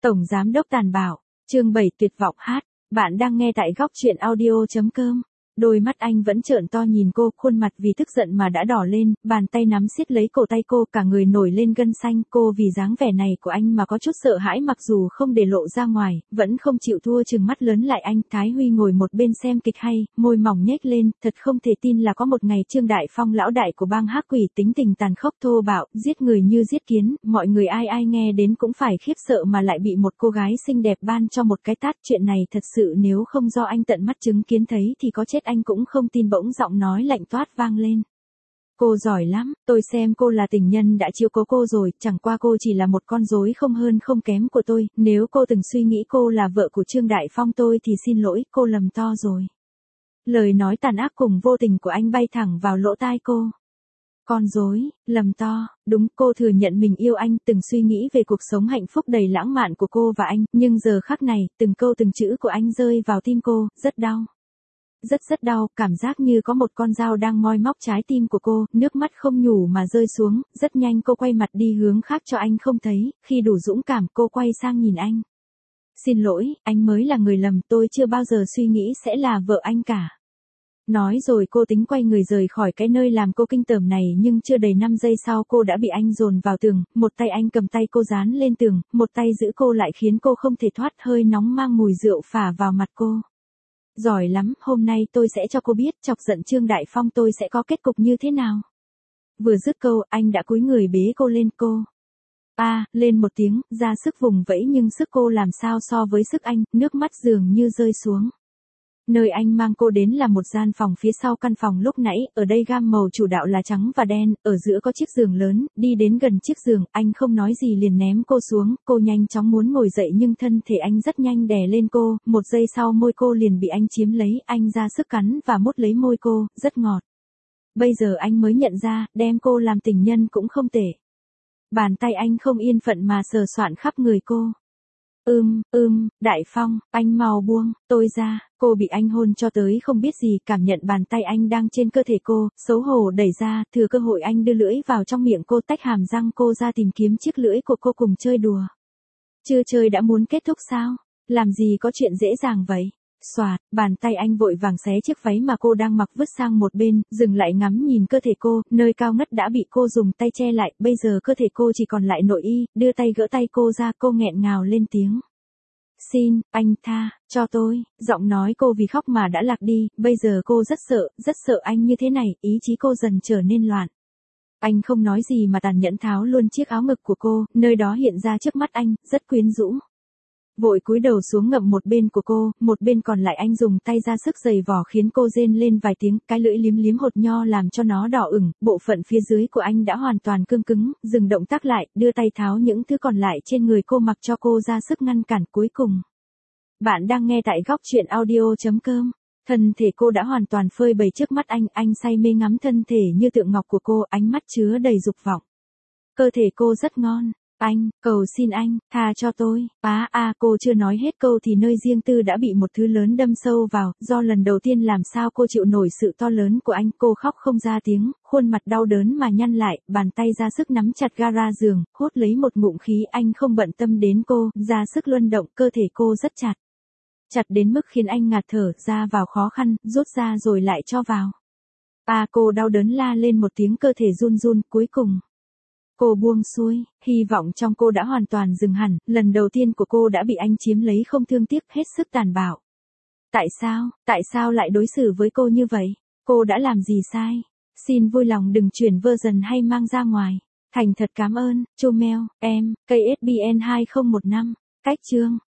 Tổng Giám đốc tàn bạo, chương 7 tuyệt vọng hát, bạn đang nghe tại góc truyện audio.com. Đôi mắt anh vẫn trợn to nhìn cô, khuôn mặt vì tức giận mà đã đỏ lên, bàn tay nắm siết lấy cổ tay cô, cả người nổi lên gân xanh. Cô vì dáng vẻ này của anh mà có chút sợ hãi, mặc dù không để lộ ra ngoài, vẫn không chịu thua, trừng mắt lớn lại anh. Thái Huy ngồi một bên xem kịch hay, môi mỏng nhếch lên, thật không thể tin là có một ngày Trương Đại Phong, lão đại của bang hắc quỷ, tính tình tàn khốc thô bạo, giết người như giết kiến, mọi người ai nghe đến cũng phải khiếp sợ, mà lại bị một cô gái xinh đẹp ban cho một cái tát. Chuyện này thật sự nếu không do anh tận mắt chứng kiến thấy thì có chết anh cũng không tin. Bỗng giọng nói lạnh toát vang lên. Cô giỏi lắm, tôi xem cô là tình nhân đã chiếu cố cô rồi, chẳng qua cô chỉ là một con rối không hơn không kém của tôi, nếu cô từng suy nghĩ cô là vợ của Trương Đại Phong tôi thì xin lỗi, cô lầm to rồi. Lời nói tàn ác cùng vô tình của anh bay thẳng vào lỗ tai cô. Con rối, lầm to, đúng, cô thừa nhận mình yêu anh, từng suy nghĩ về cuộc sống hạnh phúc đầy lãng mạn của cô và anh, nhưng giờ khắc này, từng câu từng chữ của anh rơi vào tim cô, rất đau. Rất đau, cảm giác như có một con dao đang moi móc trái tim của cô, nước mắt không nhủ mà rơi xuống, rất nhanh cô quay mặt đi hướng khác cho anh không thấy, khi đủ dũng cảm cô quay sang nhìn anh. Xin lỗi, anh mới là người lầm, tôi chưa bao giờ suy nghĩ sẽ là vợ anh cả. Nói rồi cô tính quay người rời khỏi cái nơi làm cô kinh tởm này, nhưng chưa đầy 5 giây sau cô đã bị anh dồn vào tường, một tay anh cầm tay cô dán lên tường, một tay giữ cô lại khiến cô không thể thoát, hơi nóng mang mùi rượu phả vào mặt cô. Giỏi lắm, hôm nay tôi sẽ cho cô biết chọc giận Trương Đại Phong tôi sẽ có kết cục như thế nào. Vừa dứt câu, anh đã cúi người bế cô lên. Cô lên một tiếng, ra sức vùng vẫy, nhưng sức cô làm sao so với sức anh, nước mắt dường như rơi xuống. Nơi anh mang cô đến là một gian phòng phía sau căn phòng lúc nãy, ở đây gam màu chủ đạo là trắng và đen, ở giữa có chiếc giường lớn, đi đến gần chiếc giường, anh không nói gì liền ném cô xuống, cô nhanh chóng muốn ngồi dậy nhưng thân thể anh rất nhanh đè lên cô, một giây sau môi cô liền bị anh chiếm lấy, anh ra sức cắn và mút lấy môi cô, rất ngọt. Bây giờ anh mới nhận ra, đem cô làm tình nhân cũng không tệ. Bàn tay anh không yên phận mà sờ soạn khắp người cô. Đại Phong, anh mau buông tôi ra. Cô bị anh hôn cho tới không biết gì, cảm nhận bàn tay anh đang trên cơ thể cô, xấu hổ đẩy ra, thừa cơ hội anh đưa lưỡi vào trong miệng cô, tách hàm răng cô ra tìm kiếm chiếc lưỡi của cô cùng chơi đùa. Chưa chơi đã muốn kết thúc sao? Làm gì có chuyện dễ dàng vậy? Xoạt, bàn tay anh vội vàng xé chiếc váy mà cô đang mặc vứt sang một bên, dừng lại ngắm nhìn cơ thể cô, nơi cao ngất đã bị cô dùng tay che lại, bây giờ cơ thể cô chỉ còn lại nội y, đưa tay gỡ tay cô ra, cô nghẹn ngào lên tiếng. Xin, anh tha cho tôi, giọng nói cô vì khóc mà đã lạc đi, bây giờ cô rất sợ anh như thế này, ý chí cô dần trở nên loạn. Anh không nói gì mà tàn nhẫn tháo luôn chiếc áo ngực của cô, nơi đó hiện ra trước mắt anh, rất quyến rũ. Vội cúi đầu xuống ngậm một bên của cô, một bên còn lại anh dùng tay ra sức giày vò khiến cô rên lên vài tiếng, cái lưỡi liếm hột nho làm cho nó đỏ ửng, bộ phận phía dưới của anh đã hoàn toàn cương cứng, dừng động tác lại, đưa tay tháo những thứ còn lại trên người cô mặc cho cô ra sức ngăn cản. Cuối cùng. Bạn đang nghe tại góc truyện audio.com. Thân thể cô đã hoàn toàn phơi bày trước mắt anh say mê ngắm thân thể như tượng ngọc của cô, ánh mắt chứa đầy dục vọng. Cơ thể cô rất ngon. Anh, cầu xin anh, tha cho tôi. Cô chưa nói hết câu thì nơi riêng tư đã bị một thứ lớn đâm sâu vào, do lần đầu tiên làm sao cô chịu nổi sự to lớn của anh, cô khóc không ra tiếng, khuôn mặt đau đớn mà nhăn lại, bàn tay ra sức nắm chặt gara giường, hốt lấy một ngụm khí, anh không bận tâm đến cô, ra sức luân động, cơ thể cô rất chặt. Chặt đến mức khiến anh ngạt thở, ra vào khó khăn, rút ra rồi lại cho vào. Cô đau đớn la lên một tiếng, cơ thể run, cuối cùng. Cô buông xuôi, hy vọng trong cô đã hoàn toàn dừng hẳn, lần đầu tiên của cô đã bị anh chiếm lấy không thương tiếc, hết sức tàn bạo. Tại sao lại đối xử với cô như vậy? Cô đã làm gì sai? Xin vui lòng đừng chuyển version hay mang ra ngoài. Thành thật cảm ơn, Chomel, em, KSBN 2015. Cách chương.